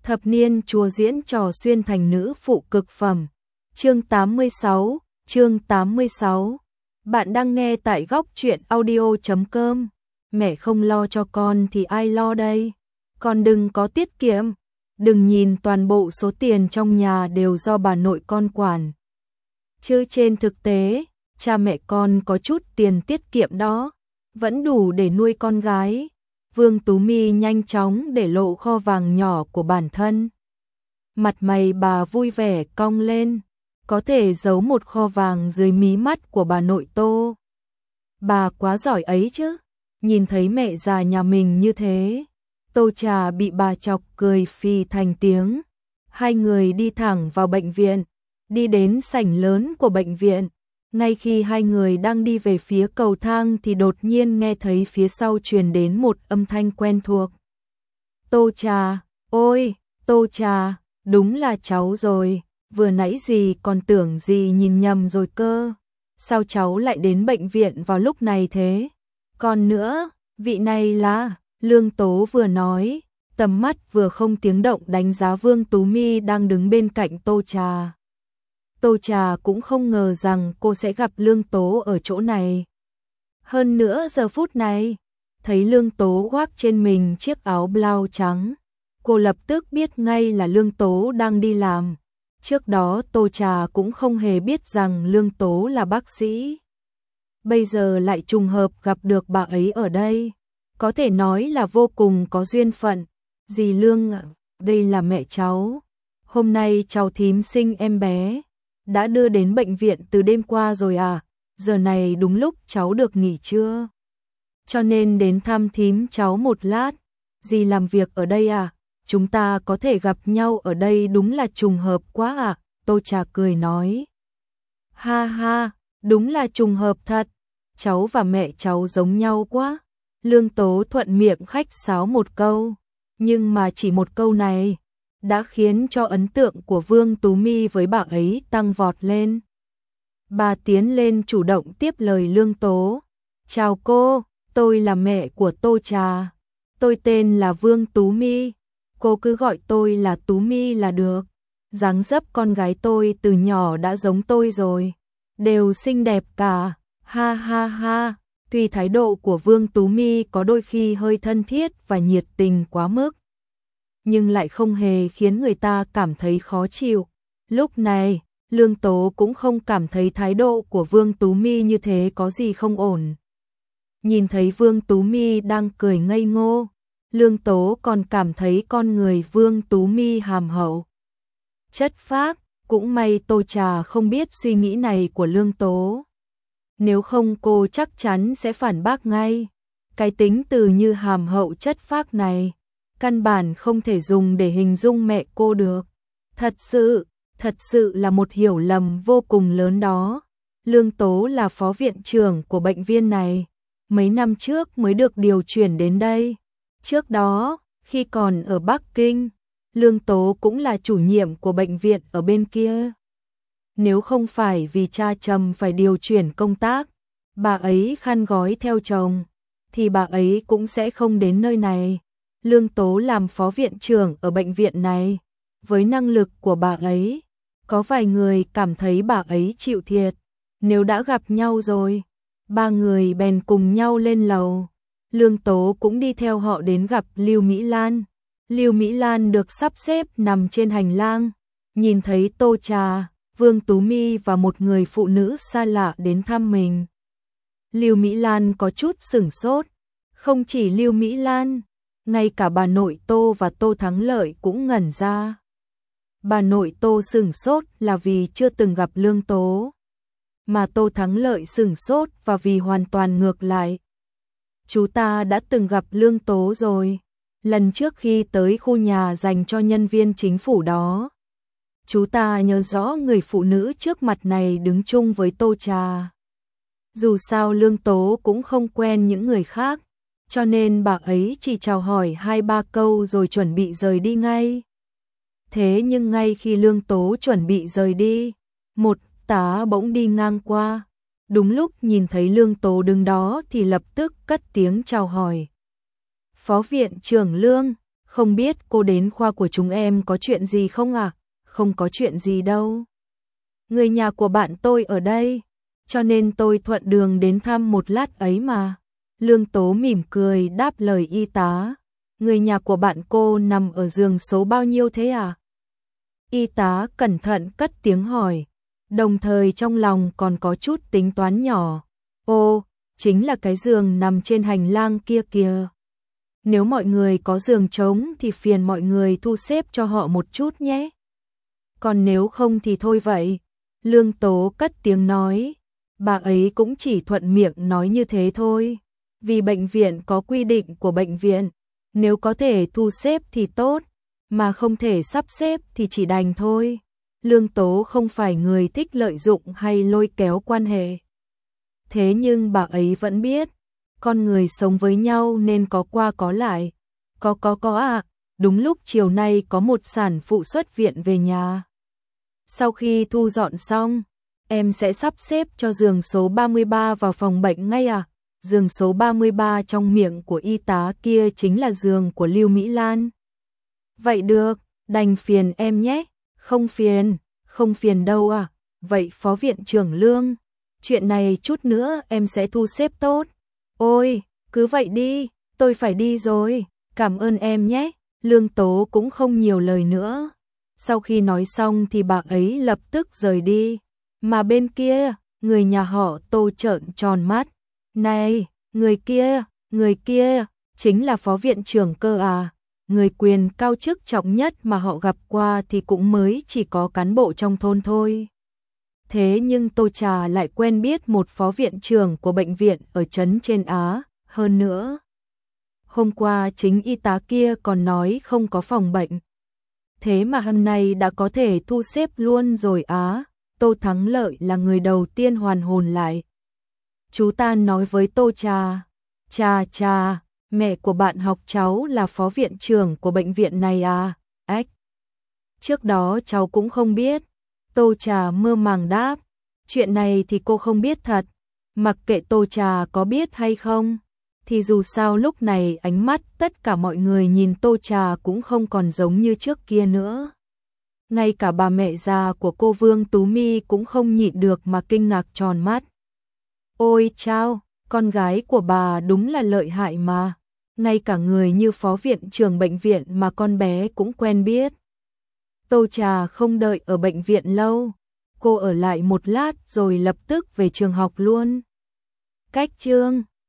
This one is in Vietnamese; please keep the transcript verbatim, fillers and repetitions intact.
Thập niên chùa diễn trò xuyên thành nữ phụ cực phẩm. Chương tám mươi sáu, chương tám mươi sáu. Bạn đang nghe tại góc truyện audio chấm com. Mẹ không lo cho con thì ai lo đây? Con đừng có tiết kiệm, đừng nhìn toàn bộ số tiền trong nhà đều do bà nội con quản. Chứ trên thực tế, cha mẹ con có chút tiền tiết kiệm đó, vẫn đủ để nuôi con gái. Vương Tú My nhanh chóng để lộ kho vàng nhỏ của bản thân. Mặt mày bà vui vẻ cong lên, có thể giấu một kho vàng dưới mí mắt của bà nội Tô. Bà quá giỏi ấy chứ, nhìn thấy mẹ già nhà mình như thế. Tô Trà bị bà chọc cười phì thành tiếng. Hai người đi thẳng vào bệnh viện, đi đến sảnh lớn của bệnh viện. Ngay khi hai người đang đi về phía cầu thang thì đột nhiên nghe thấy phía sau truyền đến một âm thanh quen thuộc. Tô Trà, ôi, Tô Trà, đúng là cháu rồi, vừa nãy gì còn tưởng gì nhìn nhầm rồi cơ. Sao cháu lại đến bệnh viện vào lúc này thế? Còn nữa, vị này là... Lương Tố vừa nói, tầm mắt vừa không tiếng động đánh giá Vương Tú My đang đứng bên cạnh Tô Trà. Tô Trà cũng không ngờ rằng cô sẽ gặp Lương Tố ở chỗ này. Hơn nữa giờ phút này, thấy Lương Tố khoác trên mình chiếc áo blau trắng, cô lập tức biết ngay là Lương Tố đang đi làm. Trước đó Tô Trà cũng không hề biết rằng Lương Tố là bác sĩ. Bây giờ lại trùng hợp gặp được bà ấy ở đây. Có thể nói là vô cùng có duyên phận. Dì Lương, đây là mẹ cháu. Hôm nay cháu thím sinh em bé. Đã đưa đến bệnh viện từ đêm qua rồi à? Giờ này đúng lúc cháu được nghỉ trưa. Cho nên đến thăm thím cháu một lát. Dì làm việc ở đây à? Chúng ta có thể gặp nhau ở đây đúng là trùng hợp quá à? Tô Trà cười nói. Ha ha, đúng là trùng hợp thật. Cháu và mẹ cháu giống nhau quá. Lương Tố thuận miệng khách sáo một câu, nhưng mà chỉ một câu này đã khiến cho ấn tượng của Vương Tú My với bà ấy tăng vọt lên. Bà tiến lên chủ động tiếp lời Lương Tố. Chào cô, tôi là mẹ của Tô Trà. Tôi tên là Vương Tú My. Cô cứ gọi tôi là Tú My là được. Dáng dấp con gái tôi từ nhỏ đã giống tôi rồi. Đều xinh đẹp cả. Ha ha ha. Tuy thái độ của Vương Tú My có đôi khi hơi thân thiết và nhiệt tình quá mức, nhưng lại không hề khiến người ta cảm thấy khó chịu. Lúc này, Lương Tố cũng không cảm thấy thái độ của Vương Tú My như thế có gì không ổn. Nhìn thấy Vương Tú My đang cười ngây ngô, Lương Tố còn cảm thấy con người Vương Tú My hàm hậu, chất phác. Cũng may Tô Trà không biết suy nghĩ này của Lương Tố. Nếu không cô chắc chắn sẽ phản bác ngay. Cái tính từ như hàm hậu chất phác này, căn bản không thể dùng để hình dung mẹ cô được. Thật sự, thật sự là một hiểu lầm vô cùng lớn đó. Lương Tố là phó viện trưởng của bệnh viện này. Mấy năm trước mới được điều chuyển đến đây. Trước đó, khi còn ở Bắc Kinh, Lương Tố cũng là chủ nhiệm của bệnh viện ở bên kia. Nếu không phải vì cha chồng phải điều chuyển công tác, bà ấy khăn gói theo chồng, thì bà ấy cũng sẽ không đến nơi này. Lương Tố làm phó viện trưởng ở bệnh viện này. Với năng lực của bà ấy, có vài người cảm thấy bà ấy chịu thiệt. Nếu đã gặp nhau rồi, ba người bèn cùng nhau lên lầu. Lương Tố cũng đi theo họ đến gặp Lưu Mỹ Lan. Lưu Mỹ Lan được sắp xếp nằm trên hành lang. Nhìn thấy Tô Trà, Vương Tú My và một người phụ nữ xa lạ đến thăm mình, Lưu Mỹ Lan có chút sửng sốt. Không chỉ Lưu Mỹ Lan, ngay cả bà nội Tô và Tô Thắng Lợi cũng ngẩn ra. Bà nội Tô sửng sốt là vì chưa từng gặp Lương Tố, mà Tô Thắng Lợi sửng sốt và vì hoàn toàn ngược lại. Chú ta đã từng gặp Lương Tố rồi, lần trước khi tới khu nhà dành cho nhân viên chính phủ đó. Chú ta nhớ rõ người phụ nữ trước mặt này đứng chung với Tô Trà. Dù sao Lương Tố cũng không quen những người khác, cho nên bà ấy chỉ chào hỏi hai ba câu rồi chuẩn bị rời đi ngay. Thế nhưng ngay khi Lương Tố chuẩn bị rời đi, một tá bỗng đi ngang qua. Đúng lúc nhìn thấy Lương Tố đứng đó thì lập tức cất tiếng chào hỏi. Phó viện trưởng Lương, Không biết cô đến khoa của chúng em có chuyện gì không ạ? À? Không có chuyện gì đâu. Người nhà của bạn tôi ở đây, cho nên tôi thuận đường đến thăm một lát ấy mà. Lương Tố mỉm cười đáp lời y tá. Người nhà của bạn cô nằm ở giường số bao nhiêu thế à? Y tá cẩn thận cất tiếng hỏi, đồng thời trong lòng còn có chút tính toán nhỏ. Ô, chính là cái giường nằm trên hành lang kia kìa. Nếu mọi người có giường trống thì phiền mọi người thu xếp cho họ một chút nhé. Còn nếu không thì thôi vậy. Lương Tố cất tiếng nói. Bà ấy cũng chỉ thuận miệng nói như thế thôi. Vì bệnh viện có quy định của bệnh viện. Nếu có thể thu xếp thì tốt, mà không thể sắp xếp thì chỉ đành thôi. Lương Tố không phải người thích lợi dụng hay lôi kéo quan hệ. Thế nhưng bà ấy vẫn biết, con người sống với nhau nên có qua có lại. Có có có à, đúng lúc chiều nay có một sản phụ xuất viện về nhà. Sau khi thu dọn xong, em sẽ sắp xếp cho giường số ba mươi ba vào phòng bệnh ngay à? Giường số ba mươi ba trong miệng của y tá kia chính là giường của Lưu Mỹ Lan. Vậy được, đành phiền em nhé. Không phiền, không phiền đâu à. Vậy phó viện trưởng Lương, chuyện này chút nữa em sẽ thu xếp tốt. Ôi, cứ vậy đi, tôi phải đi rồi. Cảm ơn em nhé. Lương Tố cũng không nhiều lời nữa. Sau khi nói xong thì bà ấy lập tức rời đi. Mà bên kia, người nhà họ Tô trợn tròn mắt. Này, người kia, người kia, chính là phó viện trưởng cơ à. Người quyền cao chức trọng nhất mà họ gặp qua thì cũng mới chỉ có cán bộ trong thôn thôi. Thế nhưng Tô Trà lại quen biết một phó viện trưởng của bệnh viện ở trấn trên Á, hơn nữa. Hôm qua chính y tá kia còn nói không có phòng bệnh. Thế mà hôm nay đã có thể thu xếp luôn rồi á. Tô Thắng Lợi là người đầu tiên hoàn hồn lại. Chú ta nói với Tô Trà, Trà Trà, mẹ của bạn học cháu là phó viện trưởng của bệnh viện này à? Ếch. Trước đó cháu cũng không biết. Tô Trà mơ màng đáp, chuyện này thì cô không biết thật. Mặc kệ Tô Trà có biết hay không, thì dù sao lúc này ánh mắt tất cả mọi người nhìn Tô Trà cũng không còn giống như trước kia nữa. Ngay cả bà mẹ già của cô Vương Tú My cũng không nhịn được mà kinh ngạc tròn mắt. Ôi chao, con gái của bà đúng là lợi hại mà. Ngay cả người như phó viện trưởng bệnh viện mà con bé cũng quen biết. Tô Trà không đợi ở bệnh viện lâu. Cô ở lại một lát rồi lập tức về trường học luôn. Cách chương